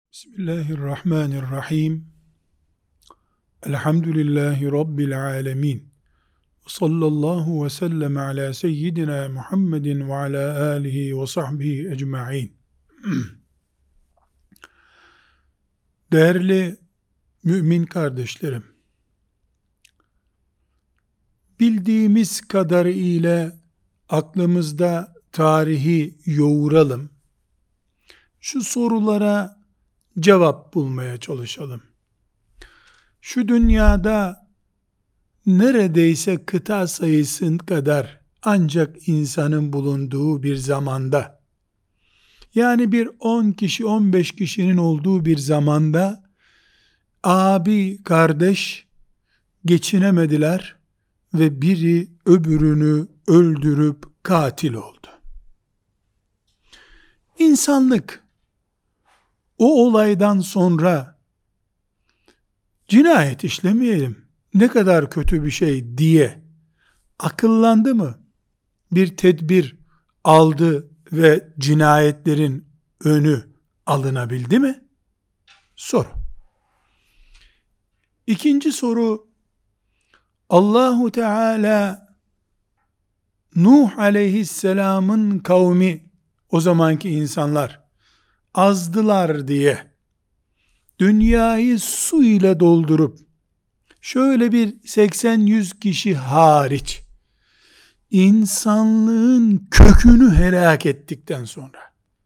Bismillahirrahmanirrahim. Elhamdülillahi Rabbil alemin. Sallallahu ve sellem ala seyyidina Muhammedin ve ala alihi ve sahbihi ecma'in. Değerli mümin kardeşlerim, bildiğimiz kadarıyla aklımızda tarihi yoğuralım. Şu sorulara cevap bulmaya çalışalım. Şu dünyada neredeyse kıta sayısı kadar ancak insanın bulunduğu bir zamanda, yani bir 10 kişi 15 kişinin olduğu bir zamanda abi kardeş geçinemediler ve biri öbürünü öldürüp katil oldu. İnsanlık o olaydan sonra cinayet işlemeyelim, ne kadar kötü bir şey diye akıllandı mı? Bir tedbir aldı ve cinayetlerin önü alınabildi mi? Soru. İkinci soru, Allahu Teala Nuh aleyhisselamın kavmi, o zamanki insanlar azdılar diye dünyayı su ile doldurup şöyle bir 80-100 kişi hariç insanlığın kökünü helak ettikten sonra,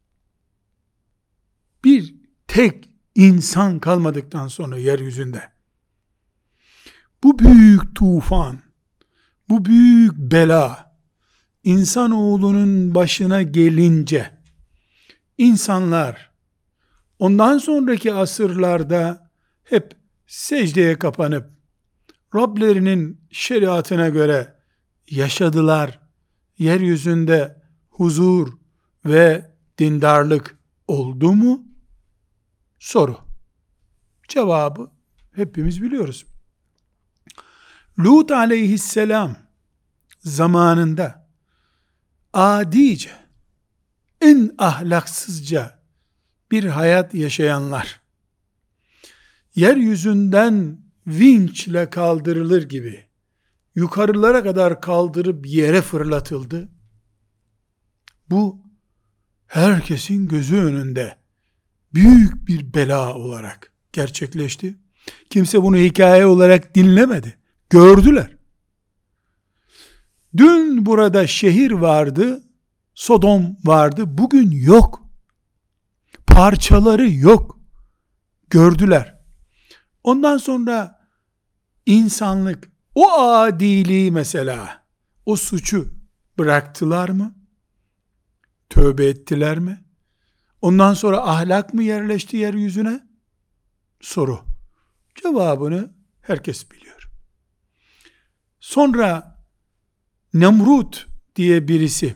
bir tek insan kalmadıktan sonra yeryüzünde, bu büyük tufan, bu büyük bela insanoğlunun başına gelince, insanlar ondan sonraki asırlarda hep secdeye kapanıp Rablerinin şeriatına göre yaşadılar. Yeryüzünde huzur ve dindarlık oldu mu? Soru. Cevabı hepimiz biliyoruz. Lut aleyhisselam zamanında adice, en ahlaksızca bir hayat yaşayanlar, yeryüzünden vinçle kaldırılır gibi yukarılara kadar kaldırıp yere fırlatıldı. Bu herkesin gözü önünde büyük bir bela olarak gerçekleşti. Kimse bunu hikaye olarak dinlemedi. Gördüler. Dün burada şehir vardı, Sodom vardı, bugün yok. Parçaları yok. Gördüler. Ondan sonra insanlık o adiliği, mesela o suçu bıraktılar mı? Tövbe ettiler mi? Ondan sonra ahlak mı yerleşti yeryüzüne? Soru. Cevabını herkes biliyor. Sonra Nemrut diye birisi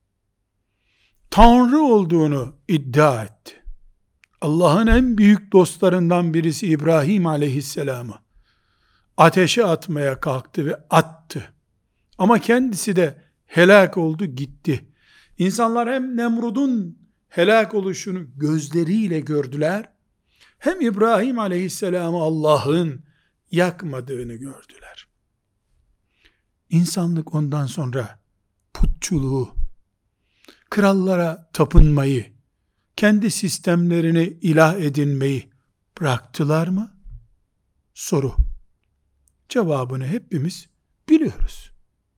Tanrı olduğunu iddia etti. Allah'ın en büyük dostlarından birisi İbrahim aleyhisselamı ateşe atmaya kalktı ve attı. Ama kendisi de helak oldu, gitti. İnsanlar hem Nemrud'un helak oluşunu gözleriyle gördüler, hem İbrahim aleyhisselamı Allah'ın yakmadığını gördüler. İnsanlık ondan sonra putçuluğu, krallara tapınmayı, kendi sistemlerini ilah edinmeyi bıraktılar mı? Soru. Cevabını hepimiz biliyoruz.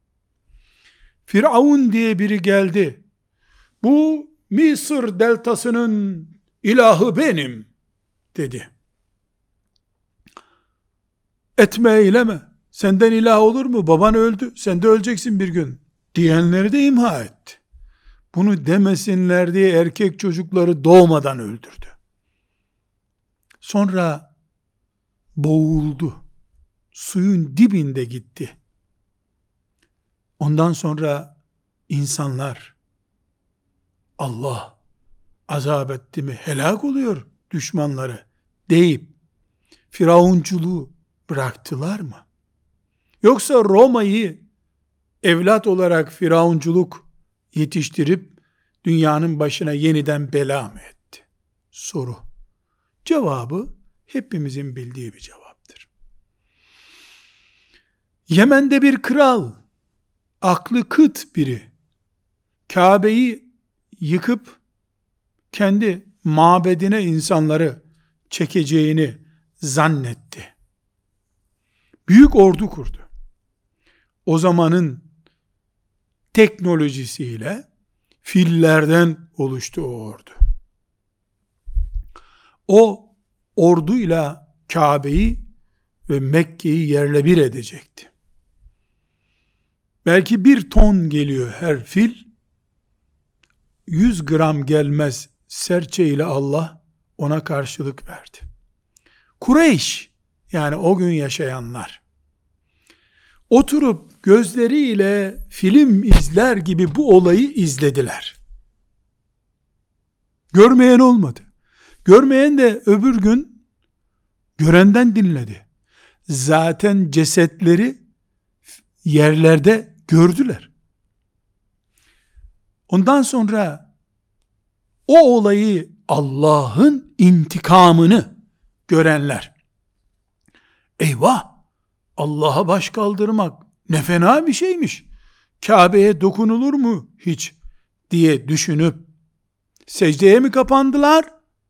Firavun diye biri geldi. Bu Mısır deltasının ilahı benim dedi. Etme eyleme. Senden ilah olur mu? Baban öldü. Sen de öleceksin bir gün. Diyenleri de imha etti. Bunu demesinler diye erkek çocukları doğmadan öldürdü. Sonra boğuldu. Suyun dibinde gitti. Ondan sonra insanlar, Allah azap etti mi helak oluyor düşmanları deyip Firavunculuğu bıraktılar mı? Yoksa Roma'yı evlat olarak firavunculuk yetiştirip dünyanın başına yeniden bela mı etti? Soru. Cevabı hepimizin bildiği bir cevaptır. Yemen'de bir kral, aklı kıt biri, Kabe'yi yıkıp kendi mabedine insanları çekeceğini zannetti. Büyük ordu kurdu. O zamanın teknolojisiyle fillerden oluştu o ordu. O orduyla Kabe'yi ve Mekke'yi yerle bir edecekti. Belki 1 ton geliyor her fil, 100 gram gelmez serçe ile Allah ona karşılık verdi. Kureyş, yani o gün yaşayanlar, oturup gözleriyle film izler gibi bu olayı izlediler. Görmeyen olmadı. Görmeyen de öbür gün görenden dinledi. Zaten cesetleri yerlerde gördüler. Ondan sonra o olayı, Allah'ın intikamını görenler, eyvah, Allah'a baş kaldırmak ne fena bir şeymiş, Kabe'ye dokunulur mu hiç diye düşünüp secdeye mi kapandılar?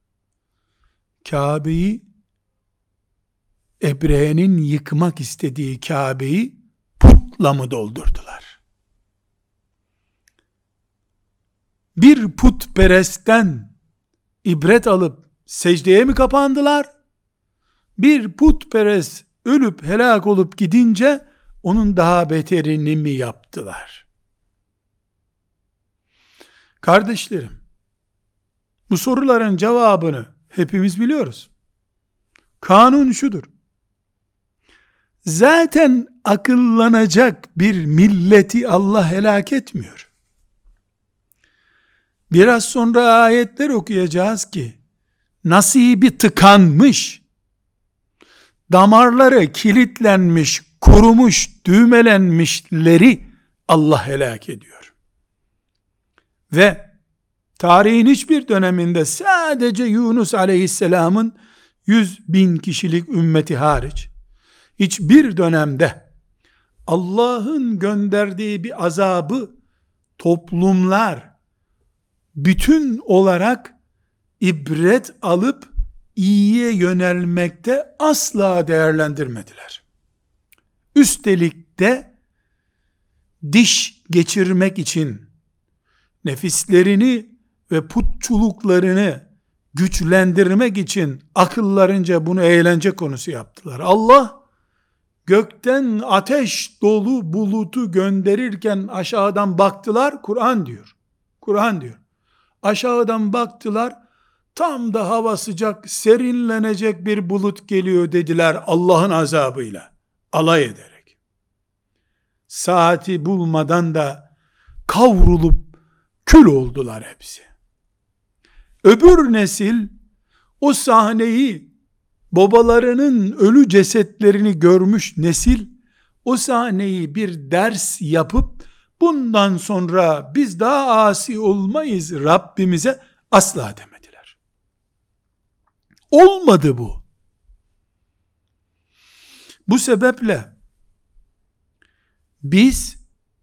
Kabe'yi, Ebrehe'nin yıkmak istediği Kabe'yi putla mı doldurdular? Bir putperestten ibret alıp secdeye mi kapandılar? Bir putperest ölüp helak olup gidince onun daha beterini mi yaptılar? Kardeşlerim, bu soruların cevabını hepimiz biliyoruz. Kanun şudur: zaten akıllanacak bir milleti Allah helak etmiyor. Biraz sonra ayetler okuyacağız ki, nasibi tıkanmış, damarları kilitlenmiş, kurumuş, düğmelenmişleri Allah helak ediyor. Ve tarihin hiçbir döneminde sadece Yunus aleyhisselamın 100.000 kişilik ümmeti hariç, hiçbir dönemde Allah'ın gönderdiği bir azabı toplumlar bütün olarak ibret alıp iyiye yönelmekte asla değerlendirmediler. Üstelik de diş geçirmek için nefislerini ve putçuluklarını güçlendirmek için akıllarınca bunu eğlence konusu yaptılar. Allah gökten ateş dolu bulutu gönderirken aşağıdan baktılar, Kur'an diyor. Kur'an diyor. Aşağıdan baktılar, tam da hava sıcak, serinlenecek bir bulut geliyor dediler Allah'ın azabıyla, alay ederek. Saati bulmadan da kavrulup kül oldular hepsi. Öbür nesil o sahneyi, babalarının ölü cesetlerini görmüş nesil, o sahneyi bir ders yapıp bundan sonra biz daha asi olmayız Rabbimize asla demediler. Olmadı bu. Bu sebeple biz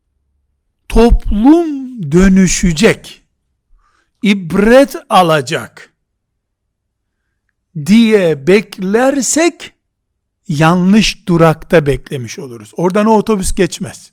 toplum dönüşecek, ibret alacak diye beklersek yanlış durakta beklemiş oluruz. Oradan o otobüs geçmez.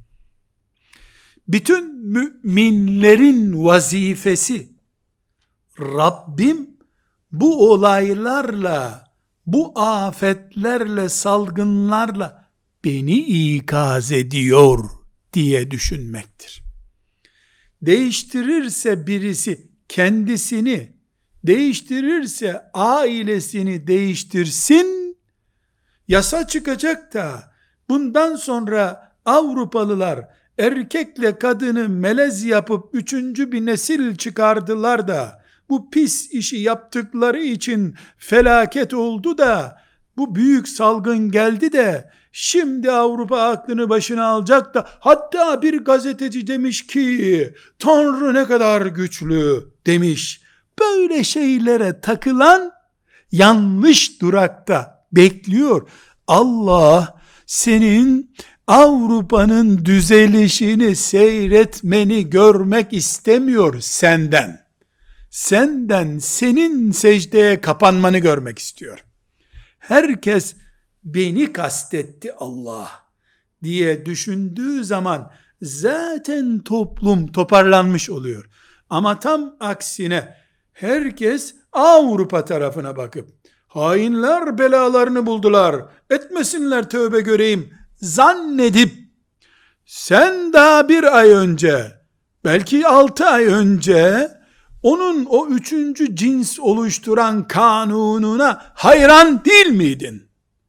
Bütün müminlerin vazifesi, Rabbim bu olaylarla, bu afetlerle, salgınlarla beni ikaz ediyor diye düşünmektir. Değiştirirse birisi kendisini, değiştirirse ailesini değiştirsin, yasa çıkacak da bundan sonra Avrupalılar erkekle kadını melez yapıp 3. bir nesil çıkardılar da bu pis işi yaptıkları için felaket oldu da bu büyük salgın geldi de şimdi Avrupa aklını başına alacak da, hatta bir gazeteci demiş ki Tanrı ne kadar güçlü demiş. Böyle şeylere takılan yanlış durakta bekliyor. Allah senin Avrupa'nın düzelişini seyretmeni görmek istemiyor senden. Senden senin secdeye kapanmanı görmek istiyor. Herkes beni kastetti Allah diye düşündüğü zaman zaten toplum toparlanmış oluyor. Ama tam aksine herkes Avrupa tarafına bakıp hainler belalarını buldular, etmesinler tövbe göreyim zannedip sen daha bir ay önce, belki 6 ay önce onun o üçüncü cins oluşturan kanununa hayran değil miydin?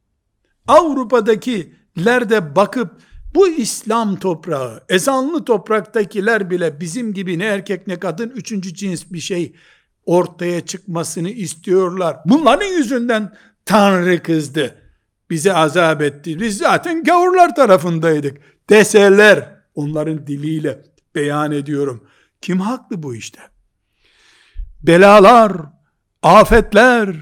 Avrupa'dakilerde bakıp bu İslam toprağı, ezanlı topraktakiler bile bizim gibi ne erkek ne kadın üçüncü cins bir şey ortaya çıkmasını istiyorlar. Bunların yüzünden Tanrı kızdı, bize azap etti, biz zaten gavurlar tarafındaydık deseler, onların diliyle beyan ediyorum. Kim haklı bu işte? Belalar, afetler,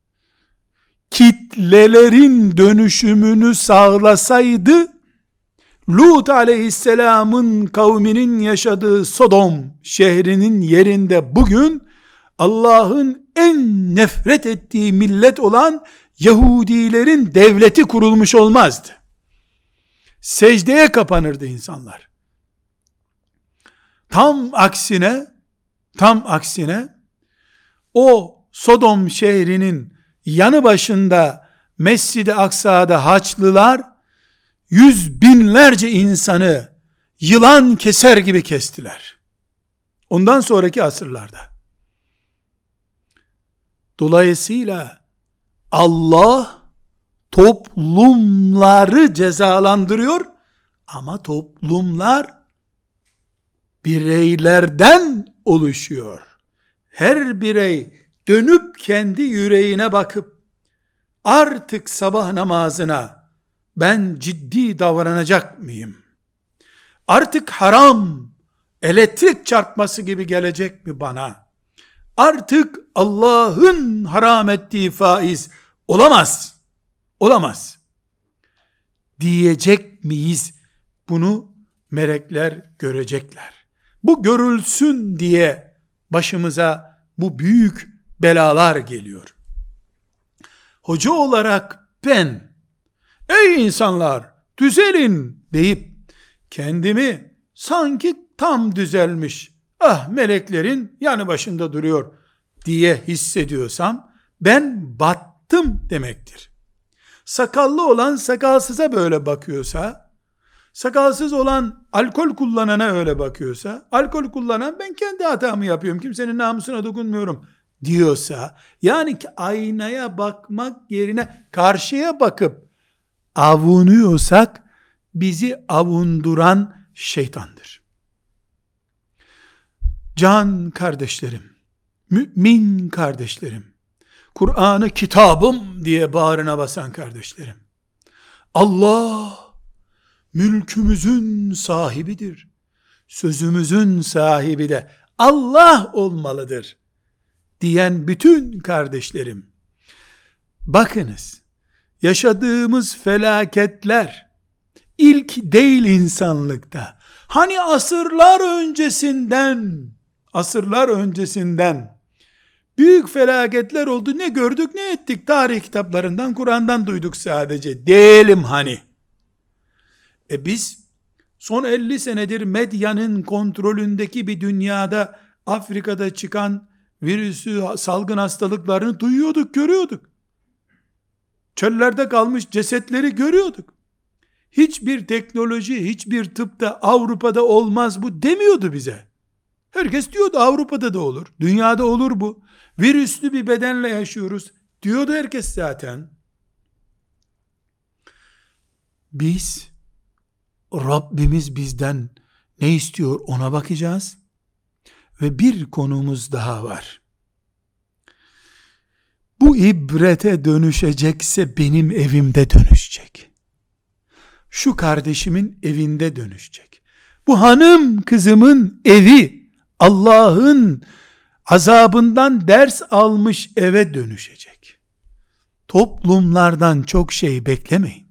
kitlelerin dönüşümünü sağlasaydı, Lut aleyhisselamın kavminin yaşadığı Sodom şehrinin yerinde bugün Allah'ın en nefret ettiği millet olan Yahudilerin devleti kurulmuş olmazdı. Secdeye kapanırdı insanlar. Tam aksine o Sodom şehrinin yanı başında Mescid-i Aksa'da Haçlılar yüz binlerce insanı yılan keser gibi kestiler. Ondan sonraki asırlarda. Dolayısıyla Allah toplumları cezalandırıyor ama toplumlar bireylerden oluşuyor. Her birey dönüp kendi yüreğine bakıp artık sabah namazına ben ciddi davranacak mıyım? Artık haram elektrik çarpması gibi gelecek mi bana? Artık Allah'ın haram ettiği faiz olamaz diyecek miyiz? Bunu melekler görecekler. Bu görülsün diye başımıza bu büyük belalar geliyor. Hoca olarak ben, ey insanlar düzelin deyip kendimi sanki tam düzelmiş, meleklerin yanı başında duruyor diye hissediyorsam ben battım demektir. Sakallı olan sakalsıza böyle bakıyorsa, sakalsız olan alkol kullanana öyle bakıyorsa, alkol kullanan ben kendi hatamı yapıyorum, kimsenin namusuna dokunmuyorum diyorsa, yani aynaya bakmak yerine karşıya bakıp avunuyorsak, bizi avunduran şeytandır. Can kardeşlerim, mümin kardeşlerim, Kur'an'ı kitabım diye bağrına basan kardeşlerim, Allah mülkümüzün sahibidir. Sözümüzün sahibi de Allah olmalıdır diyen bütün kardeşlerim, bakınız, yaşadığımız felaketler ilk değil insanlıkta. Hani asırlar öncesinden büyük felaketler oldu. Ne gördük, ne ettik? Tarih kitaplarından, Kur'an'dan duyduk sadece. Diyelim hani. Biz son 50 senedir medyanın kontrolündeki bir dünyada Afrika'da çıkan virüsü, salgın hastalıklarını duyuyorduk, görüyorduk. Çöllerde kalmış cesetleri görüyorduk. Hiçbir teknoloji, hiçbir tıpta Avrupa'da olmaz bu demiyordu bize. Herkes diyordu Avrupa'da da olur, dünyada olur bu. Virüslü bir bedenle yaşıyoruz diyordu herkes zaten. Rabbimiz bizden ne istiyor ona bakacağız. Ve bir konumuz daha var. Bu ibrete dönüşecekse benim evimde dönüşecek. Şu kardeşimin evinde dönüşecek. Bu hanım kızımın evi Allah'ın azabından ders almış eve dönüşecek. toplumlardan çok şey beklemeyin.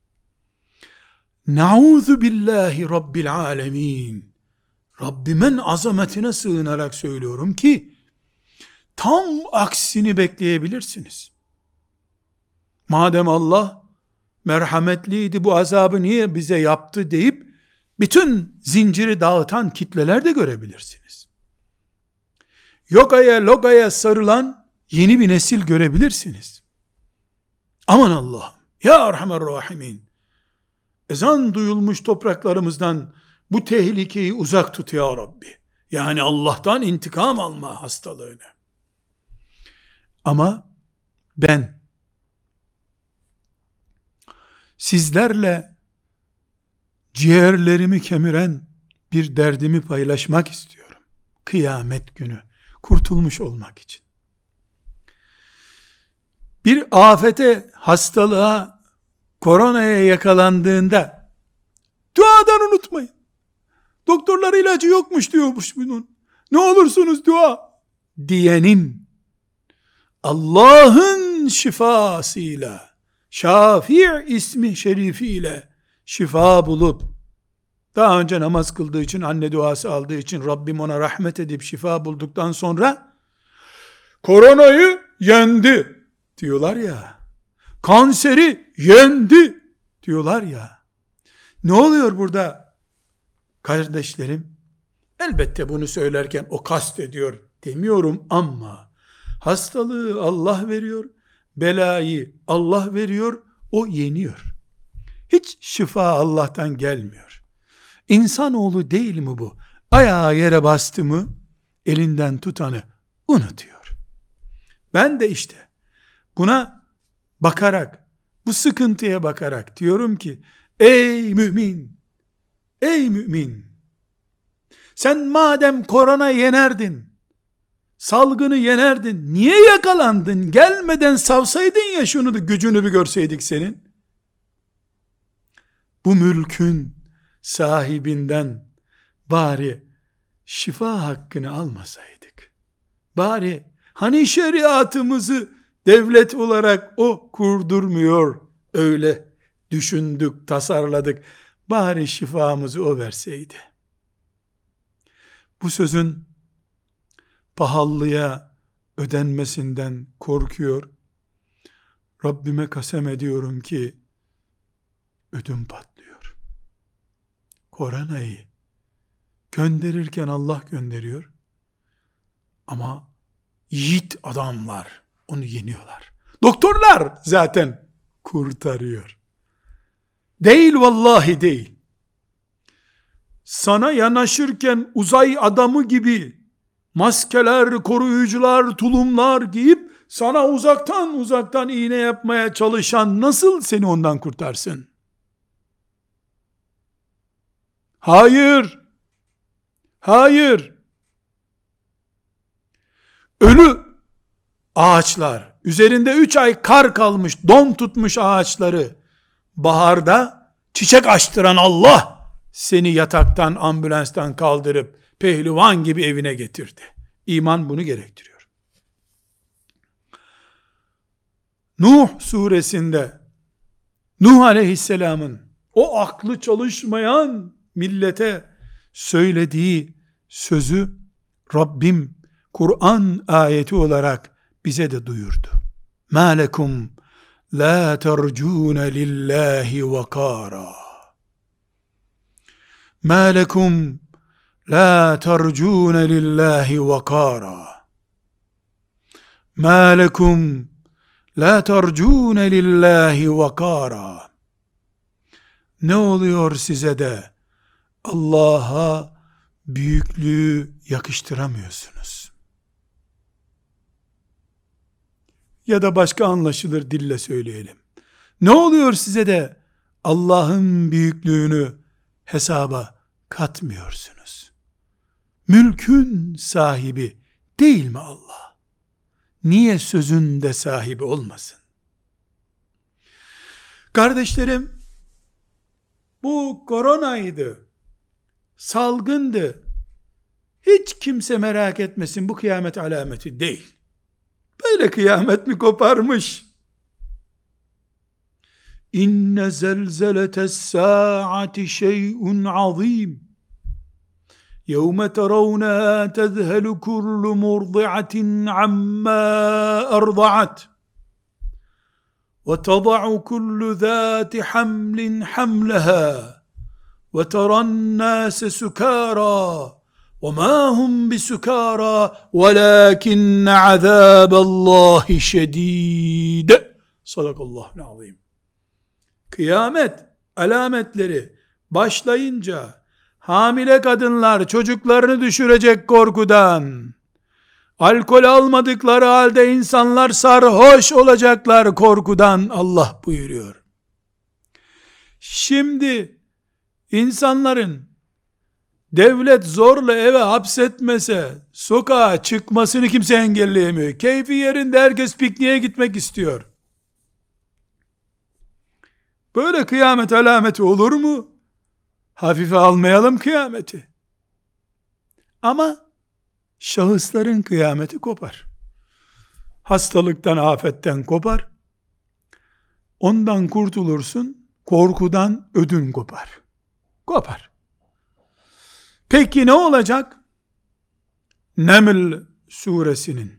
Nauzu billahi rabbil alemin. Rabbimin azametine sığınarak söylüyorum ki, tam aksini bekleyebilirsiniz. Madem Allah merhametliydi, bu azabı niye bize yaptı deyip, bütün zinciri dağıtan kitleler de görebilirsiniz. Yogaya logaya sarılan yeni bir nesil görebilirsiniz. Aman Allah'ım, ya Erhamer Rahimin, ezan duyulmuş topraklarımızdan bu tehlikeyi uzak tut ya Rabbi. Yani Allah'tan intikam alma hastalığını. Ama ben sizlerle ciğerlerimi kemiren bir derdimi paylaşmak istiyorum. Kıyamet günü kurtulmuş olmak için. Bir afete, hastalığa, koronaya yakalandığında duadan unutmayın. Doktorlar ilacı yokmuş diyormuş bunun. Ne olursunuz dua diyenin Allah'ın şifasıyla, Şafi' ismi şerifiyle şifa bulup, daha önce namaz kıldığı için, anne duası aldığı için Rabbim ona rahmet edip şifa bulduktan sonra koronayı yendi diyorlar ya, kanseri yendi diyorlar ya. Ne oluyor burada kardeşlerim? Elbette bunu söylerken o kast ediyor demiyorum ama hastalığı Allah veriyor, belayı Allah veriyor, o yeniyor. Hiç şifa Allah'tan gelmiyor. İnsanoğlu değil mi bu? Ayağı yere bastı mı elinden tutanı unutuyor. Ben de işte buna bakarak, bu sıkıntıya bakarak diyorum ki, ey mümin, ey mümin, sen madem korona yenerdin, salgını yenerdin, niye yakalandın? Gelmeden savsaydın ya şunu da, gücünü bir görseydik senin. Bu mülkün sahibinden bari şifa hakkını almasaydık. Bari hani şeriatımızı devlet olarak o kurdurmuyor, öyle düşündük, tasarladık. Bari şifamızı o verseydi. Bu sözün pahalıya ödenmesinden korkuyor. Rabbime kasem ediyorum ki ödüm patlıyor. Koronayı gönderirken Allah gönderiyor. Ama yiğit adamlar onu yeniyorlar. Doktorlar zaten kurtarıyor. Değil, vallahi değil. Sana yanaşırken uzay adamı gibi maskeler, koruyucular, tulumlar giyip sana uzaktan iğne yapmaya çalışan nasıl seni ondan kurtarsın? Hayır. Hayır. Ölü ağaçlar, üzerinde 3 ay kar kalmış, don tutmuş ağaçları baharda çiçek açtıran Allah seni yataktan, ambulanstan kaldırıp pehlivan gibi evine getirdi. İman bunu gerektiriyor. Nuh suresinde Nuh aleyhisselamın o aklı çalışmayan millete söylediği sözü Rabbim Kur'an ayeti olarak bize de duyurdu. مَا لَكُمْ لَا تَرْجُونَ لِلّٰهِ وَقَارًا مَا لَكُمْ لَا تَرْجُونَ لِلّٰهِ وَقَارًا مَا لَكُمْ لَا تَرْجُونَ لِلّٰهِ وَقَارًا Ne oluyor size de Allah'a büyüklüğü yakıştıramıyorsunuz? Ya da başka anlaşılır dille söyleyelim. Ne oluyor size de Allah'ın büyüklüğünü hesaba katmıyorsunuz? Mülkün sahibi değil mi Allah? Niye sözünde sahibi olmasın? Kardeşlerim, bu koronaydı, salgındı. Hiç kimse merak etmesin, bu kıyamet alameti değil. Böyle kıyamet mi koparmış? İnne zelzeletes saati şey'un azim. يَوْمَ تَرَوْنَهَا تَذْهَلُ كُلُّ مُرْضِعَةٍ عَمَّا أَرْضَعَتْ وَتَضَعُ كُلُّ ذَاتِ حَمْلٍ حَمْلَهَا وَتَرَى النَّاسَ سُكَارَى وَمَا هُمْ بِسُكَارَى وَلَكِنَّ عَذَابَ اللّٰهِ شَد۪يدٌ. Sadakallahu azim. Kıyamet alametleri başlayınca hamile kadınlar çocuklarını düşürecek korkudan, alkol almadıkları halde insanlar sarhoş olacaklar korkudan, Allah buyuruyor. Şimdi insanların devlet zorla eve hapsetmese sokağa çıkmasını kimse engelleyemiyor. Keyfi yerinde herkes pikniğe gitmek istiyor. Böyle kıyamet alameti olur mu? Hafife almayalım kıyameti. Ama şahısların kıyameti kopar. Hastalıktan, afetten kopar. Ondan kurtulursun, korkudan ödün kopar. Kopar. Peki ne olacak? Neml suresinin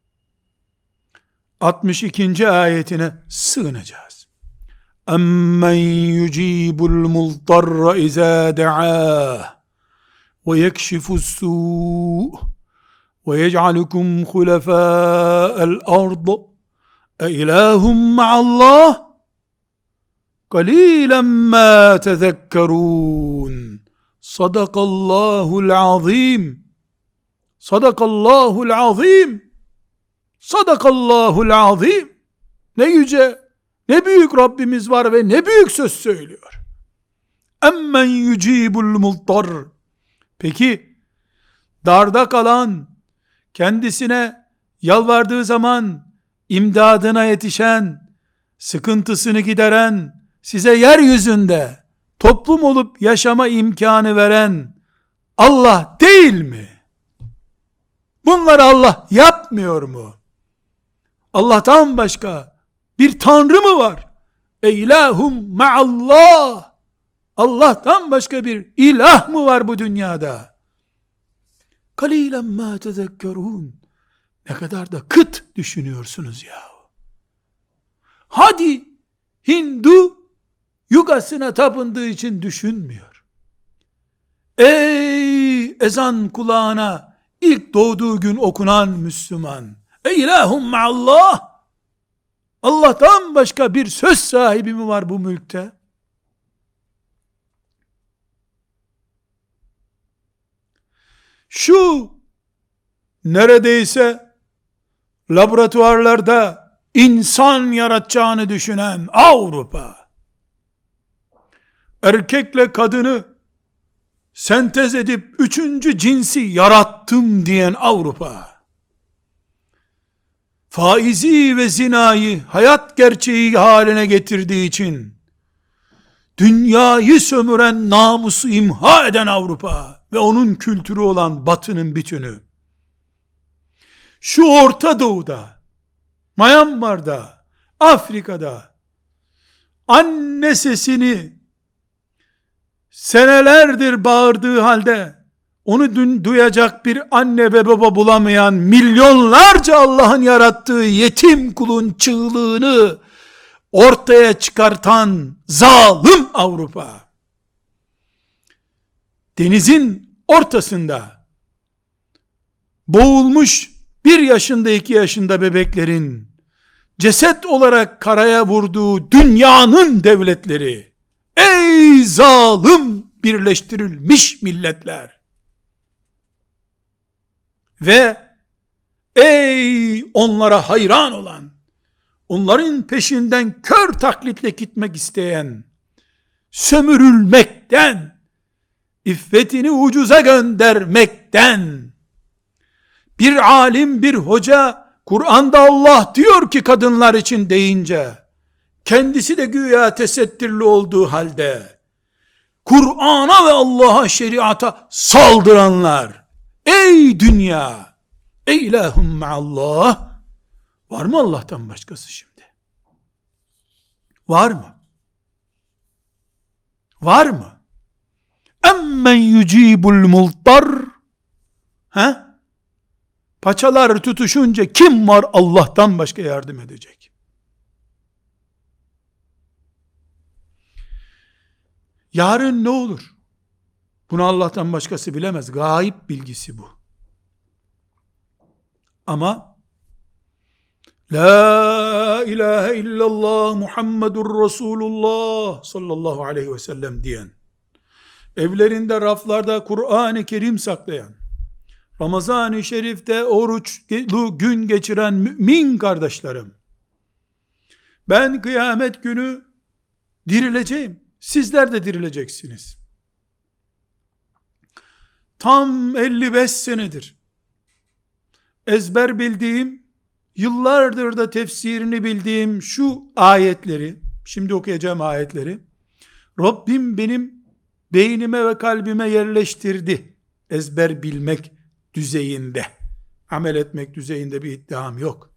62. ayetine sığınacağız. اَمَّنْ يُجِيبُ الْمُضْطَرَّ اِذَا دَعَاهُ وَيَكْشِفُ السُّوءَ وَيَجْعَلُكُمْ خُلَفَاءَ الْأَرْضِ اَإِلَٰهٌ مَعَ اللّٰهِ قَلِيلًا مَا تَذَكَّرُونَ. Sadakallahul azim. Sadakallahul azim. Sadakallahul azim. Ne yüce, ne büyük Rabbimiz var ve ne büyük söz söylüyor. Emmen yucibul multar. Peki darda kalan, kendisine yalvardığı zaman imdadına yetişen, sıkıntısını gideren, size yeryüzünde toplum olup yaşama imkanı veren Allah değil mi? Bunları Allah yapmıyor mu? Allah'tan başka bir tanrı mı var? İlahum ma'allah. Allah'tan başka bir ilah mı var bu dünyada? Kalilen ma tezekkerun. Ne kadar da kıt düşünüyorsunuz ya. Hadi Hindu yugasına tapındığı için düşünmüyor. Ey ezan kulağına ilk doğduğu gün okunan Müslüman. Ey ilahum ma'allah. Allah'tan başka bir söz sahibi mi var bu mülkte? Şu neredeyse laboratuvarlarda insan yaratacağını düşünen Avrupa, erkekle kadını sentez edip üçüncü cinsi yarattım diyen Avrupa, faizi ve zinayı hayat gerçeği haline getirdiği için dünyayı sömüren, namusu imha eden Avrupa ve onun kültürü olan Batı'nın bütünü, şu Orta Doğu'da, Myanmar'da, Afrika'da anne sesini senelerdir bağırdığı halde onu duyacak bir anne ve baba bulamayan milyonlarca Allah'ın yarattığı yetim kulun çığlığını ortaya çıkartan zalim Avrupa, denizin ortasında boğulmuş 1 yaşında 2 yaşında bebeklerin ceset olarak karaya vurduğu dünyanın devletleri, ey zalim birleştirilmiş milletler ve ey onlara hayran olan, onların peşinden kör taklitle gitmek isteyen, sömürülmekten, iffetini ucuza göndermekten, bir alim, bir hoca, Kur'an'da Allah diyor ki kadınlar için deyince, kendisi de güya tesettürlü olduğu halde, Kur'an'a ve Allah'a, şeriata saldıranlar, ey dünya, ey ilahum ma'allah, var mı Allah'tan başkası şimdi? Var mı? Var mı? Emmen yucibul multar. Paçalar tutuşunca kim var Allah'tan başka yardım edecek? Yarın ne olur? Bunu Allah'tan başkası bilemez. Gayb bilgisi bu. Ama La ilahe illallah Muhammedur Resulullah sallallahu aleyhi ve sellem diyen, evlerinde raflarda Kur'an-ı Kerim saklayan, Ramazan-ı Şerif'te oruçlu gün geçiren mümin kardeşlerim, ben kıyamet günü dirileceğim. Sizler de dirileceksiniz. Tam 55 senedir ezber bildiğim, yıllardır da tefsirini bildiğim şu ayetleri, şimdi okuyacağım ayetleri, Rabbim benim beynime ve kalbime yerleştirdi. Ezber bilmek düzeyinde, amel etmek düzeyinde bir iddiam yok.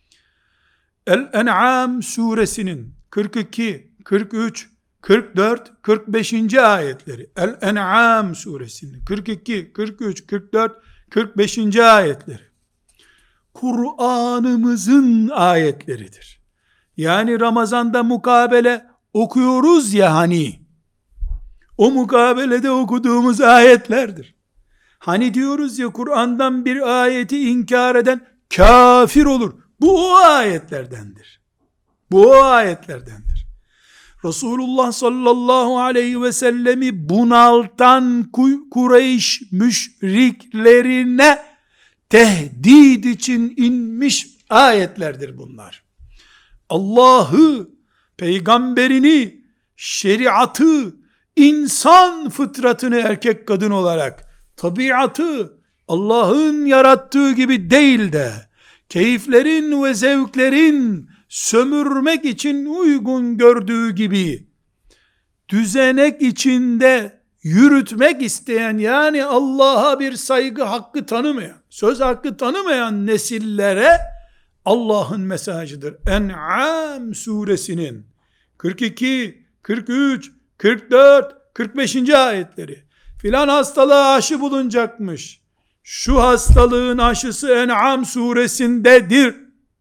El-En'am suresinin 42, 43, 44, 45. ayetleri. El-En'am suresinin 42, 43, 44, 45. ayetleri. Kur'an'ımızın ayetleridir. Yani Ramazan'da mukabele okuyoruz ya hani, o mukabelede okuduğumuz ayetlerdir. Hani diyoruz ya, Kur'an'dan bir ayeti inkar eden kafir olur. Bu o ayetlerdendir. Bu o ayetlerdendir. Resulullah sallallahu aleyhi ve sellemi bunaltan Kureyş müşriklerine tehdit için inmiş ayetlerdir bunlar. Allah'ı, peygamberini, şeriatı, insan fıtratını erkek kadın olarak, tabiatı Allah'ın yarattığı gibi değil de keyiflerin ve zevklerin sömürmek için uygun gördüğü gibi düzenek içinde yürütmek isteyen, yani Allah'a bir saygı hakkı tanımayan, söz hakkı tanımayan nesillere Allah'ın mesajıdır. En'am suresinin 42, 43, 44, 45. ayetleri. Filan hastalığa aşı bulunacakmış. Şu hastalığın aşısı En'am suresindedir.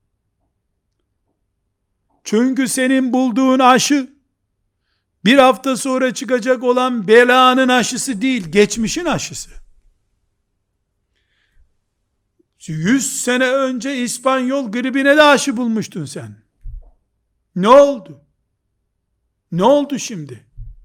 Çünkü senin bulduğun aşı bir hafta sonra çıkacak olan belanın aşısı değil, geçmişin aşısı. 100 sene önce İspanyol gribine de aşı bulmuştun sen. Ne oldu? Ne oldu şimdi?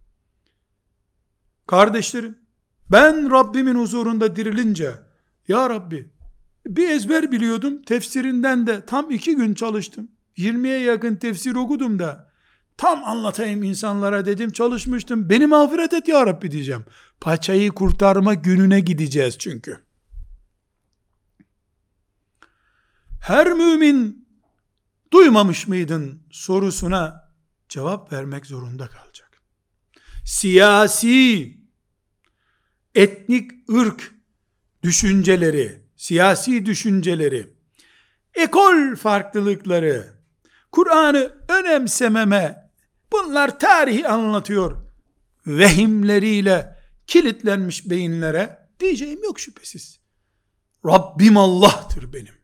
Kardeşlerim, ben Rabbimin huzurunda dirilince, ya Rabbi, bir ezber biliyordum, tefsirinden de tam 2 gün çalıştım. 20'ye yakın tefsir okudum da, tam anlatayım insanlara dedim, çalışmıştım. Beni mağfiret et ya Rabbi diyeceğim. Paçayı kurtarma gününe gideceğiz çünkü. Her mümin duymamış mıydın sorusuna cevap vermek zorunda kalacak. Siyasi, etnik, ırk düşünceleri, siyasi düşünceleri, ekol farklılıkları, Kur'an'ı önemsememe, bunlar tarihi anlatıyor vehimleriyle kilitlenmiş beyinlere diyeceğim yok şüphesiz. Rabbim Allah'tır benim.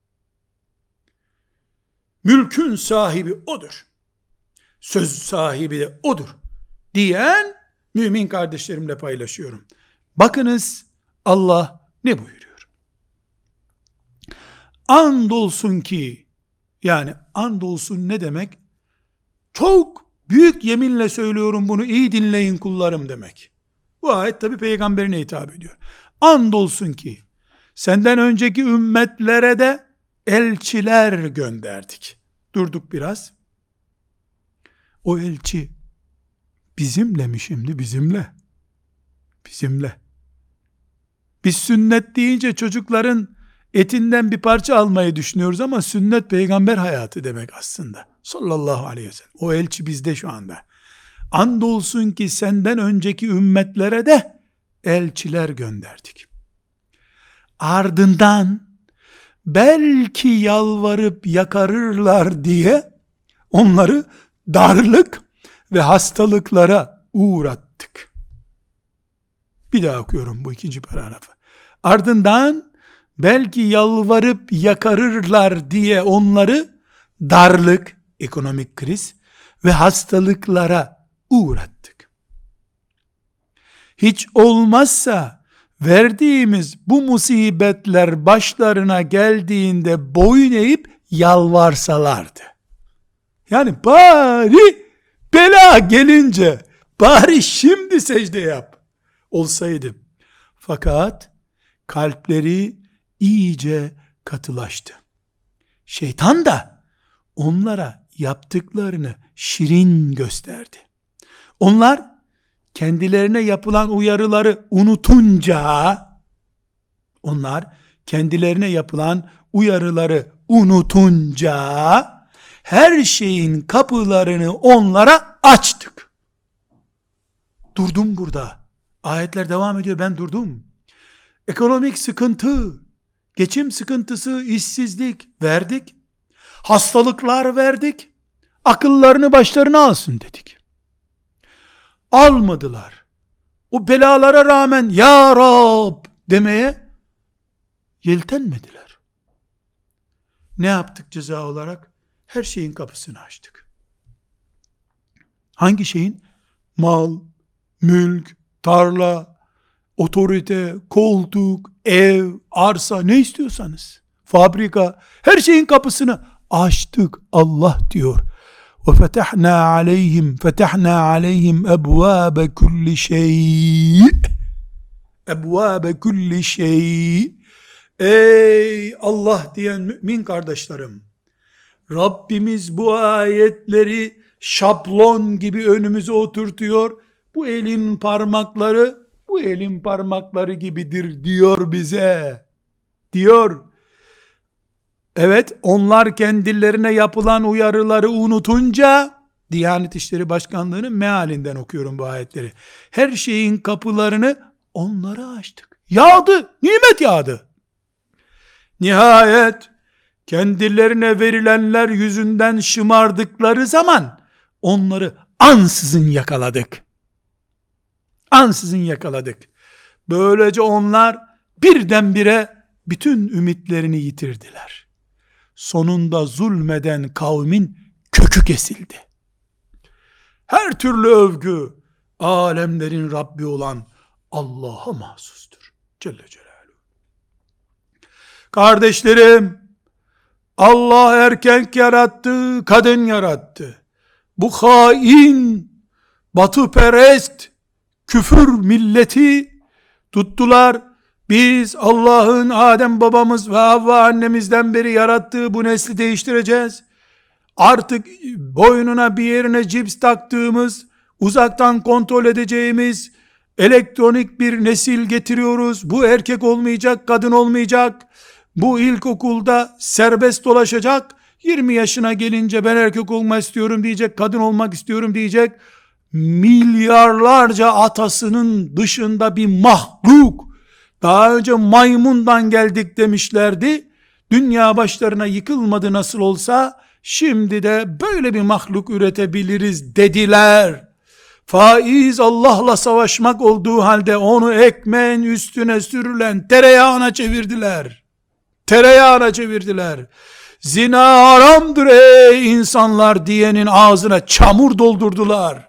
Mülkün sahibi odur. Söz sahibi de odur diyen mümin kardeşlerimle paylaşıyorum. Bakınız Allah ne buyuruyor? Andolsun ki, yani andolsun ne demek? Çok büyük yeminle söylüyorum bunu, iyi dinleyin kullarım demek. Bu ayet tabi peygamberine hitap ediyor. Andolsun ki senden önceki ümmetlere de elçiler gönderdik. Durduk biraz. O elçi bizimle mi şimdi? Bizimle. Bizimle. Biz sünnet deyince çocukların etinden bir parça almayı düşünüyoruz ama sünnet peygamber hayatı demek aslında. Sallallahu aleyhi ve sellem. O elçi bizde şu anda. Andolsun ki senden önceki ümmetlere de elçiler gönderdik. Ardından belki yalvarıp yakarırlar diye onları darlık ve hastalıklara uğrattık. uğrattık. Bir daha okuyorum bu ikinci paragrafı. Ardından belki yalvarıp yakarırlar diye onları darlık, ekonomik kriz ve hastalıklara uğrattık. Hiç olmazsa verdiğimiz bu musibetler başlarına geldiğinde boyun eğip yalvarsalardı. Yani bari bela gelince bari şimdi secde yap olsaydı. Fakat kalpleri iyice katılaştı. Şeytan da onlara yaptıklarını şirin gösterdi. Onlar kendilerine yapılan uyarıları unutunca her şeyin kapılarını onlara açtık. Durdum burada. Ayetler devam ediyor, ben durdum. Ekonomik sıkıntı, geçim sıkıntısı, işsizlik verdik. Hastalıklar verdik. Akıllarını başlarına alsın dedik. Almadılar. O belalara rağmen Ya Rab demeye yeltenmediler. Ne yaptık ceza olarak? Her şeyin kapısını açtık. Hangi şeyin? Mal, mülk, tarla, otorite, koltuk, ev, arsa, ne istiyorsanız, fabrika, her şeyin kapısını açtık. Allah diyor. وَفَتَحْنَا عَلَيْهِمْ أَبْوَابَ كُلِّ شَيْءٍ. Ey Allah diyen mümin kardeşlerim, Rabbimiz bu ayetleri şablon gibi önümüze oturtuyor. Bu elin parmakları gibidir diyor bize. Diyor. Evet, onlar kendilerine yapılan uyarıları unutunca, Diyanet İşleri Başkanlığı'nın mealinden okuyorum bu ayetleri. Her şeyin kapılarını onlara açtık. Yağdı, nimet yağdı. Nihayet kendilerine verilenler yüzünden şımardıkları zaman onları ansızın yakaladık. Ansızın yakaladık. Böylece onlar birdenbire bütün ümitlerini yitirdiler. Sonunda zulmeden kavmin kökü kesildi. Her türlü övgü alemlerin Rabbi olan Allah'a mahsustur. Celle Celaluhu. Kardeşlerim, Allah erkek yarattı, kadın yarattı. Bu hain, batıperest, küfür milleti tuttular. Biz Allah'ın Adem babamız ve Havva annemizden beri yarattığı bu nesli değiştireceğiz. Artık boynuna bir yerine cips taktığımız, uzaktan kontrol edeceğimiz elektronik bir nesil getiriyoruz. Bu erkek olmayacak, kadın olmayacak. Bu ilkokulda serbest dolaşacak. 20 yaşına gelince ben erkek olmak istiyorum diyecek, kadın olmak istiyorum diyecek. Milyarlarca atasının dışında bir mahluk. Daha önce maymundan geldik demişlerdi. Dünya başlarına yıkılmadı nasıl olsa, şimdi de böyle bir mahluk üretebiliriz dediler. Faiz Allah'la savaşmak olduğu halde onu ekmeğin üstüne sürülen tereyağına çevirdiler. Tereyağına çevirdiler. Zina haramdır ey insanlar diyenin ağzına çamur doldurdular.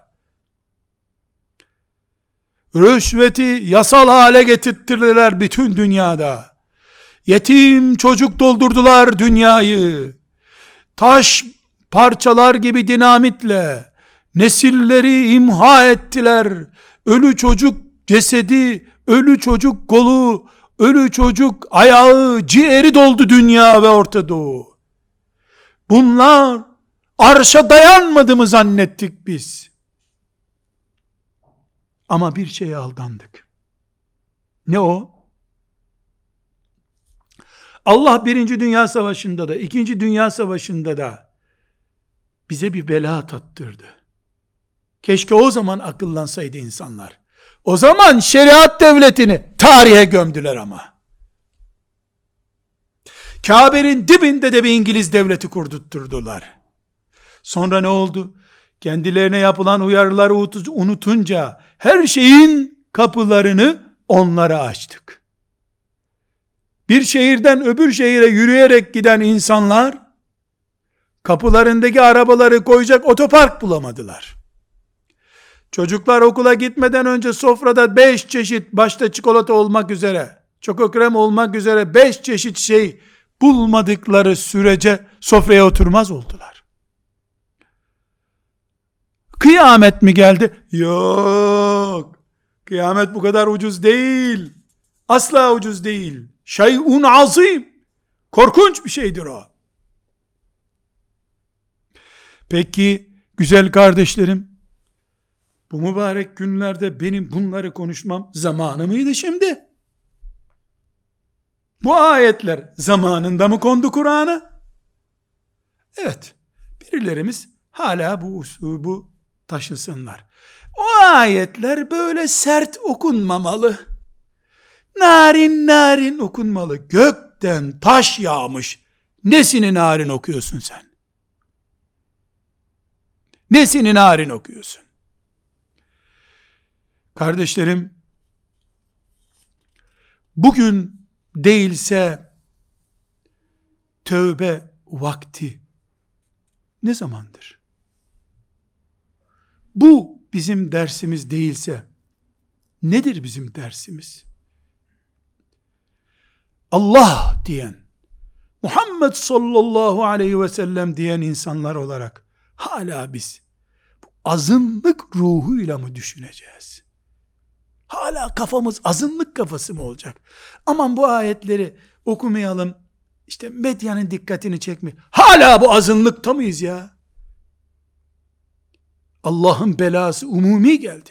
Rüşveti yasal hale getirttirdiler bütün dünyada. Yetim çocuk doldurdular dünyayı. Taş parçalar gibi dinamitle nesilleri imha ettiler. Ölü çocuk cesedi, ölü çocuk kolu, ölü çocuk ayağı, ciğeri doldu dünya ve Orta Doğu. Bunlar arşa dayanmadı mı zannettik biz? Ama bir şeye aldandık. Ne o? Allah 1. Dünya Savaşı'nda da 2. Dünya Savaşı'nda da bize bir bela tattırdı. Keşke o zaman akıllansaydı insanlar. O zaman şeriat devletini tarihe gömdüler ama. Kabe'nin dibinde de bir İngiliz devleti kurdurtturdular. Sonra ne oldu? Kendilerine yapılan uyarıları unutunca her şeyin kapılarını onlara açtık. Bir şehirden öbür şehire yürüyerek giden insanlar, kapılarındaki arabaları koyacak otopark bulamadılar. Çocuklar okula gitmeden önce sofrada 5 çeşit, başta çikolata olmak üzere, çokokrem olmak üzere 5 çeşit şey bulmadıkları sürece sofraya oturmaz oldular. Kıyamet mi geldi? Yok. Kıyamet bu kadar ucuz değil. Asla ucuz değil. Şey'un azim. Korkunç bir şeydir o. Peki güzel kardeşlerim, bu mübarek günlerde benim bunları konuşmam zamanı mıydı şimdi? Bu ayetler zamanında mı kondu Kur'an'a? Evet. Birilerimiz hala bu usubu taşısınlar. O ayetler böyle sert okunmamalı. Narin narin okunmalı. Gökten taş yağmış. Nesini narin okuyorsun sen? Nesini narin okuyorsun? Kardeşlerim, bugün değilse tövbe vakti ne zamandır? Bu bizim dersimiz değilse nedir bizim dersimiz? Allah diyen, Muhammed sallallahu aleyhi ve sellem diyen insanlar olarak hala biz bu azınlık ruhuyla mı düşüneceğiz? Hala kafamız azınlık kafası mı olacak? Aman bu ayetleri okumayalım, İşte medyanın dikkatini çekmiyor. Hala bu azınlıkta mıyız ya? Allah'ın belası umumi geldi.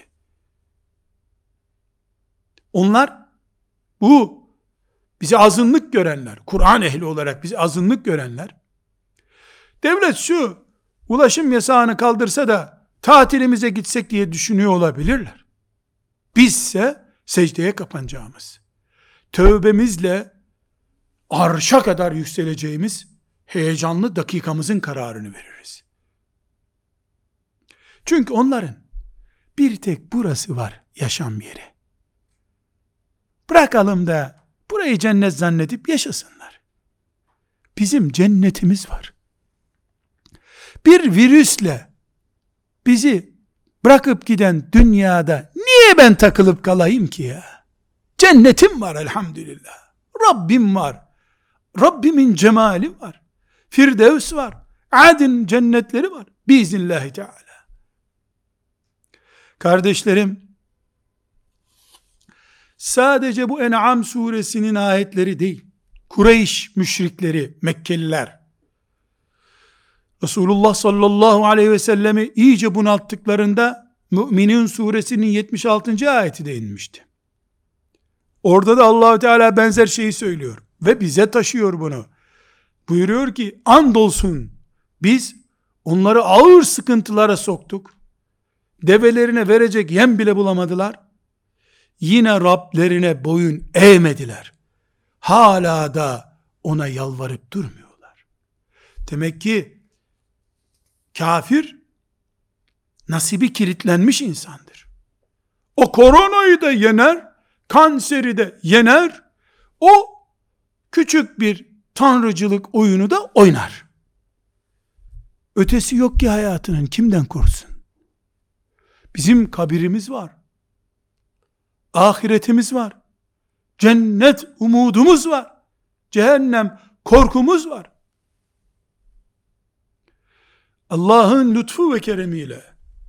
Onlar, bu bizi azınlık görenler, Kur'an ehli olarak bizi azınlık görenler, devlet şu ulaşım yasağını kaldırsa da tatilimize gitsek diye düşünüyor olabilirler. Bizse secdeye kapanacağımız, tövbemizle arşa kadar yükseleceğimiz heyecanlı dakikamızın kararını veririz. Çünkü onların bir tek burası var yaşam yeri. Bırakalım da burayı cennet zannedip yaşasınlar. Bizim cennetimiz var. Bir virüsle bizi bırakıp giden dünyada niye ben takılıp kalayım ki ya? Cennetim var elhamdülillah. Rabbim var. Rabbimin cemali var. Firdevs var. Adin cennetleri var. Biiznillahü teala. Kardeşlerim, sadece bu En'am suresinin ayetleri değil, Kureyş müşrikleri, Mekkeliler, Resulullah sallallahu aleyhi ve sellemi iyice bunalttıklarında Mü'minun suresinin 76. ayeti de inmişti. Orada da Allah Teala benzer şeyi söylüyor ve bize taşıyor bunu. Buyuruyor ki, andolsun biz onları ağır sıkıntılara soktuk. Develerine verecek yem bile bulamadılar. Yine Rablerine boyun eğmediler. Hala da ona yalvarıp durmuyorlar. Demek ki kafir nasibi kilitlenmiş insandır. O koronayı da yener, kanseri de yener, o küçük bir tanrıcılık oyunu da oynar. Ötesi yok ki hayatının, kimden korusun? Bizim kabirimiz var. Ahiretimiz var. Cennet umudumuz var. Cehennem korkumuz var. Allah'ın lütfu ve keremiyle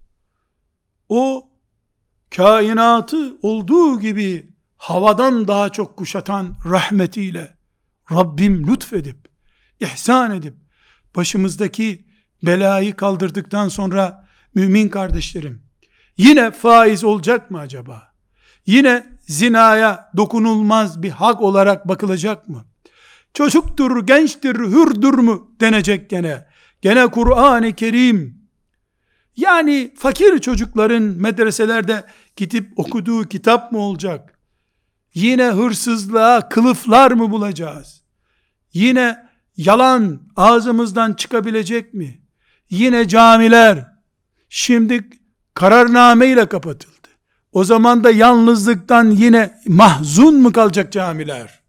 o kainatı olduğu gibi havadan daha çok kuşatan rahmetiyle Rabbim lütfedip, ihsan edip başımızdaki belayı kaldırdıktan sonra mümin kardeşlerim, yine faiz olacak mı acaba? Yine zinaya dokunulmaz bir hak olarak bakılacak mı? Çocuktur, gençtir, hürdür mü denecek gene? Gene Kur'an-ı Kerim, yani fakir çocukların medreselerde gidip okuduğu kitap mı olacak? Yine hırsızlığa kılıflar mı bulacağız? Yine yalan ağzımızdan çıkabilecek mi? Yine camiler şimdi kararname ile kapatıldı. O zaman da yalnızlıktan yine mahzun mu kalacak camiler?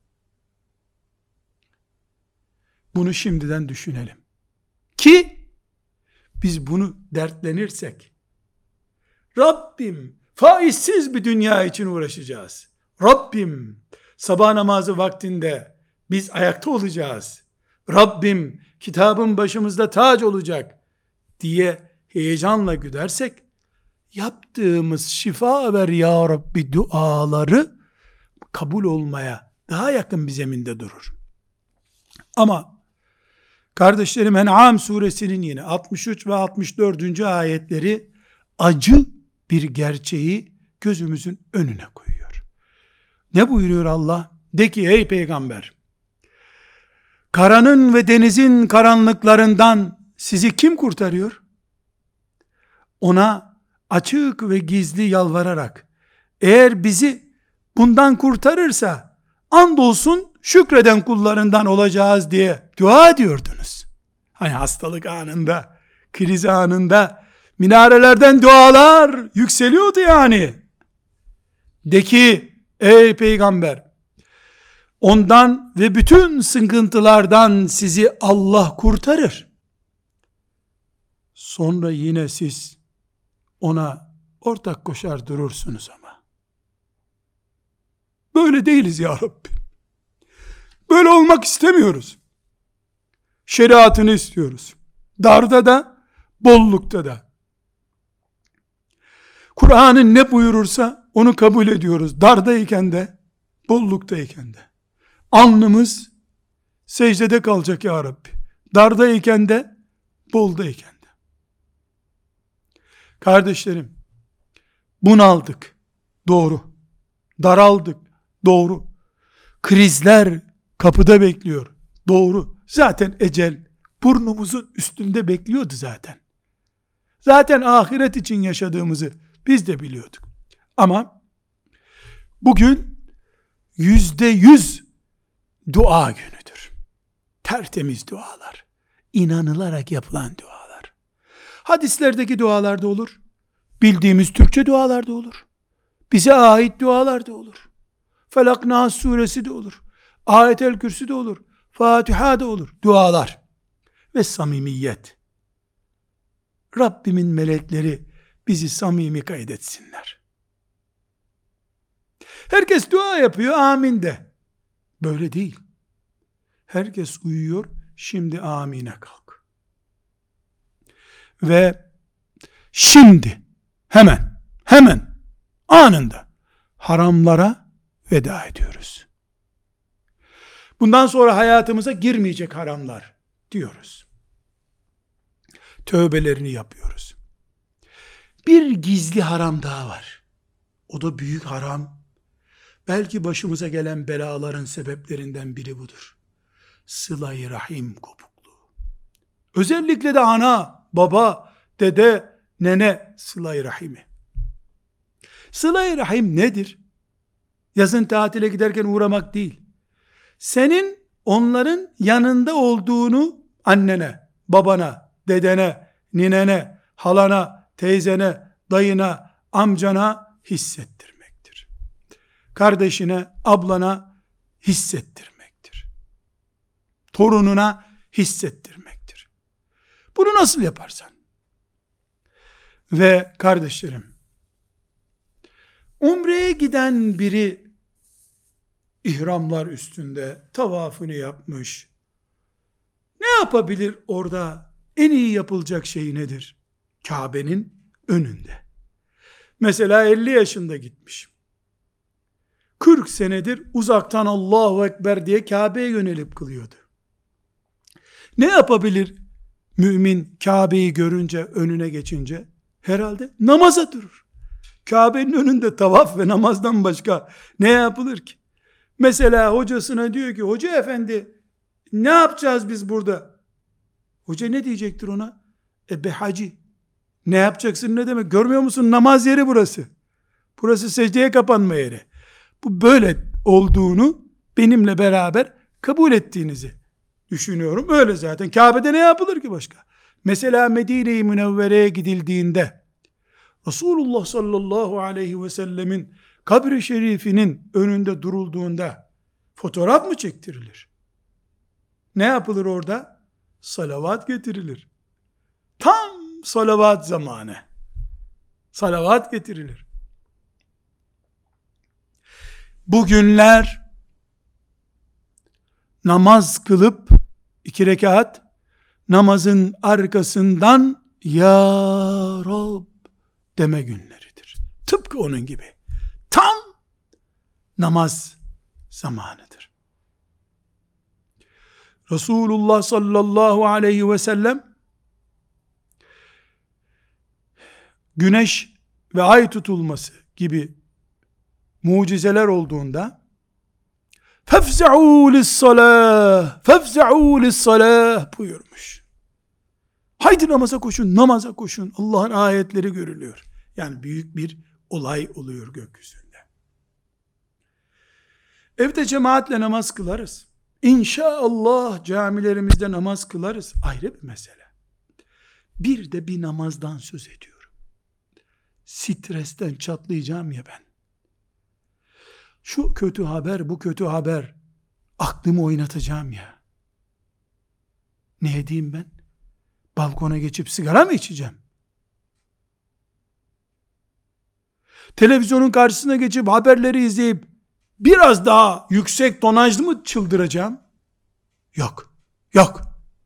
Bunu şimdiden düşünelim. Ki biz bunu dertlenirsek, Rabbim faizsiz bir dünya için uğraşacağız. Rabbim sabah namazı vaktinde biz ayakta olacağız. Rabbim kitabın başımızda tac olacak diye heyecanla güdersek, yaptığımız şifa ver ya Rabbi duaları kabul olmaya daha yakın bir zeminde durur. Ama kardeşlerim, En'am suresinin yine 63 ve 64. ayetleri acı bir gerçeği gözümüzün önüne koyuyor. Ne buyuruyor Allah? De ki ey peygamber, karanın ve denizin karanlıklarından sizi kim kurtarıyor? Ona açık ve gizli yalvararak, eğer bizi bundan kurtarırsa andolsun şükreden kullarından olacağız diye dua ediyordunuz. Hani hastalık anında, kriz anında minarelerden dualar yükseliyordu yani. De ki ey peygamber, ondan ve bütün sıkıntılardan sizi Allah kurtarır. Sonra yine siz ona ortak koşar durursunuz ama. Böyle değiliz ya Rabbi. Böyle olmak istemiyoruz. Şeriatını istiyoruz. Darda da, bollukta da. Kur'an'ın ne buyurursa onu kabul ediyoruz. Dardayken de, bolluktayken de. Alnımız secdede kalacak ya Rabbi. Dardayken de, boldayken de. Kardeşlerim, bunaldık. Doğru. Daraldık. Doğru. Krizler kapıda bekliyor. Doğru. Zaten ecel burnumuzun üstünde bekliyordu zaten. Zaten ahiret için yaşadığımızı biz de biliyorduk. Ama bugün %100 dua günüdür. Tertemiz dualar. İnanılarak yapılan dualar. Hadislerdeki dualar da olur. Bildiğimiz Türkçe dualar da olur. Bize ait dualar da olur. Felak Nas suresi de olur. Ayet-el Kürsü de olur. Fatiha da olur. Dualar. Ve samimiyet. Rabbimin melekleri bizi samimi kaydetsinler. Herkes dua yapıyor, amin de. Böyle değil. Herkes uyuyor, şimdi amine kalk. Ve şimdi, hemen, anında haramlara veda ediyoruz. Bundan sonra hayatımıza girmeyecek haramlar diyoruz. Tövbelerini yapıyoruz. Bir gizli haram daha var. O da büyük haram. Belki başımıza gelen belaların sebeplerinden biri budur. Sıla-i rahim kopukluğu. Özellikle de ana, baba, dede, nene sıla-i rahimi. Sıla-i rahim nedir? Yazın tatile giderken uğramak değil. Senin onların yanında olduğunu annene, babana, dedene, ninene, halana, teyzene, dayına, amcana hissettirmektir. Kardeşine, ablana hissettirmektir. Torununa hissettirmektir. Bunu nasıl yaparsan. Ve kardeşlerim, umreye giden biri ihramlar üstünde tavafını yapmış. Ne yapabilir orada? En iyi yapılacak şey nedir? Kabe'nin önünde. Mesela 50 yaşında gitmiş. 40 senedir uzaktan Allahu Ekber diye Kabe'ye yönelip kılıyordu. Ne yapabilir mümin Kabe'yi görünce, önüne geçince? Herhalde namaza durur. Kabe'nin önünde tavaf ve namazdan başka ne yapılır ki? Mesela hocasına diyor ki, hoca efendi ne yapacağız biz burada? Hoca ne diyecektir ona? Be hacı, ne yapacaksın ne demek? Görmüyor musun? Namaz yeri burası. Burası secdeye kapanma yeri. Bu böyle olduğunu benimle beraber kabul ettiğinizi düşünüyorum. Öyle zaten. Kabe'de ne yapılır ki başka? Mesela Medine-i Münevvere'ye gidildiğinde Resulullah sallallahu aleyhi ve sellemin kabri şerifinin önünde durulduğunda fotoğraf mı çektirilir? Ne yapılır orada? Salavat getirilir. Tam salavat zamanı. Salavat getirilir. Bugünler namaz kılıp 2 rekat namazın arkasından Ya Rab deme günleridir. Tıpkı onun gibi. Tam namaz zamanıdır. Resulullah sallallahu aleyhi ve sellem güneş ve ay tutulması gibi mucizeler olduğunda fefza'u lissalah fefza'u lissalah buyurmuş. Haydi namaza koşun, namaza koşun. Allah'ın ayetleri görülüyor. Yani büyük bir olay oluyor gökyüzünde. Evde cemaatle namaz kılarız. İnşallah camilerimizde namaz kılarız. Ayrı bir mesele. Bir de bir namazdan söz ediyorum. Stresten çatlayacağım ya ben. Şu kötü haber, bu kötü haber aklımı oynatacağım ya. Ne edeyim ben? Balkona geçip sigara mı içeceğim? Televizyonun karşısına geçip haberleri izleyip biraz daha yüksek tonajlı mı çıldıracağım? Yok. Yok.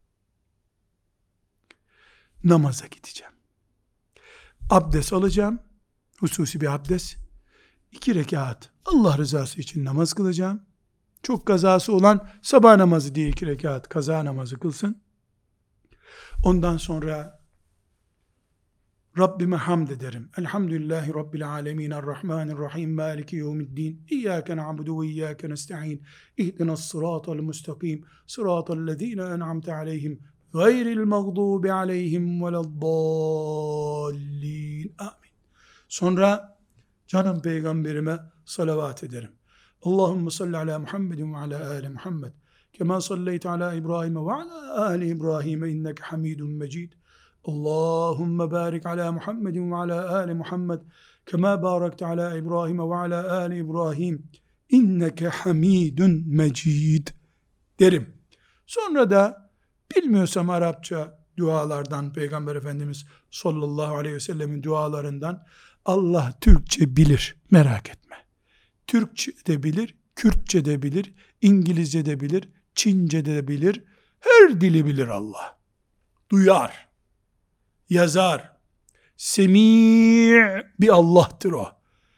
Namaza gideceğim. Abdest alacağım. Hususi bir abdest. 2 rekat Allah rızası için namaz kılacağım. Çok kazası olan sabah namazı diye 2 rekat kaza namazı kılsın. Ondan sonra Rabbime hamd ederim. Elhamdülillahi Rabbil alemin, Errahmanirrahim, Maliki yevmiddin, İyyâke na'budu ve iyyâke nesta'in, İhdinas sıratal müstakim, sıratal lezîne en'amte aleyhim, gayril mağdubi aleyhim veleddallin. Amin. Sonra canım peygamberime salavat ederim. Allahümme salli ala Muhammedin ve ala ali Muhammed. Kema salleyte ala İbrahim ve ala ali İbrahim inneke hamidun mecid. Allahümme barik ala Muhammedin ve ala ali Muhammed. Kema barakte ala İbrahim ve ala ali İbrahim inneke hamidun mecid derim. Sonra da bilmiyorsam Arapça dualardan, Peygamber Efendimiz sallallahu aleyhi ve sellemin dualarından, Allah Türkçe bilir, merak etme. Türkçe de bilir, Kürtçe de bilir, İngilizce de bilir, Çince de bilir, her dili bilir Allah. Duyar, yazar, semî' bir Allah'tır o.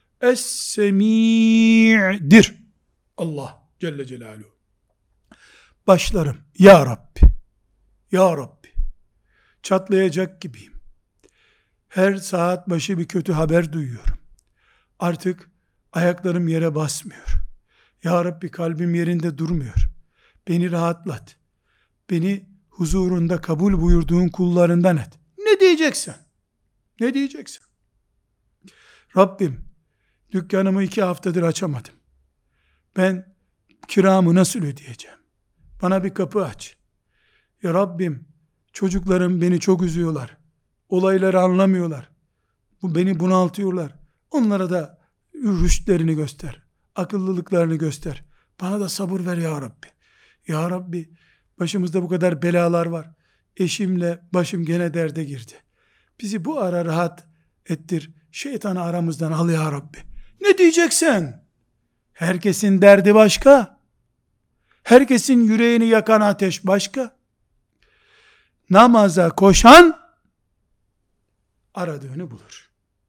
Es-semî'dir Allah Celle Celaluhu. Başlarım, Ya Rabbi, Ya Rabbi, çatlayacak gibiyim. Her saat başı bir kötü haber duyuyorum. Artık ayaklarım yere basmıyor. Ya Rabbi, kalbim yerinde durmuyor. Beni rahatlat. Beni huzurunda kabul buyurduğun kullarından et. Ne diyeceksen? Ne diyeceksen? Rabbim, dükkanımı 2 haftadır açamadım. Ben kiramı nasıl ödeyeceğim? Bana bir kapı aç. Ya Rabbim, çocuklarım beni çok üzüyorlar. Olayları anlamıyorlar. Beni bunaltıyorlar. Onlara da rüştlerini göster. Akıllılıklarını göster. Bana da sabır ver ya Rabbi. Ya Rabbi, başımızda bu kadar belalar var. Eşimle başım gene derde girdi. Bizi bu ara rahat ettir. Şeytanı aramızdan al ya Rabbi. Ne diyeceksen? Herkesin derdi başka. Herkesin yüreğini yakan ateş başka. Namaza koşan aradığını bulur.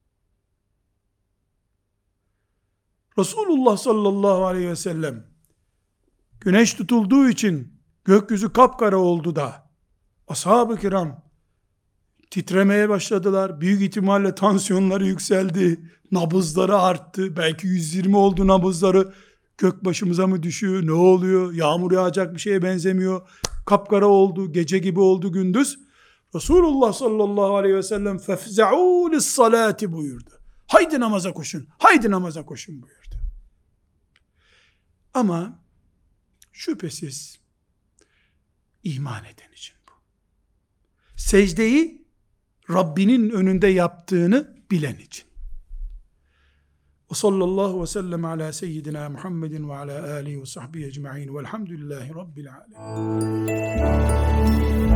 Resulullah sallallahu aleyhi ve sellem güneş tutulduğu için gökyüzü kapkara oldu da ashab-ı kiram titremeye başladılar. Büyük ihtimalle tansiyonları yükseldi. Nabızları arttı. Belki 120 oldu nabızları. Gök başımıza mı düşüyor? Ne oluyor? Yağmur yağacak bir şeye benzemiyor. Kapkara oldu. Gece gibi oldu gündüz. Resulullah sallallahu aleyhi ve sellem fefza'u lissalati buyurdu. Haydi namaza koşun. Haydi namaza koşun buyurdu. Ama şüphesiz iman eden için bu. Secdeyi Rabbinin önünde yaptığını Sırf bilen için. Ve sallallahu ve sellem ala seyyidina Muhammedin ve ala alihi ve sahbihi ecma'in velhamdülillahi rabbil alemin.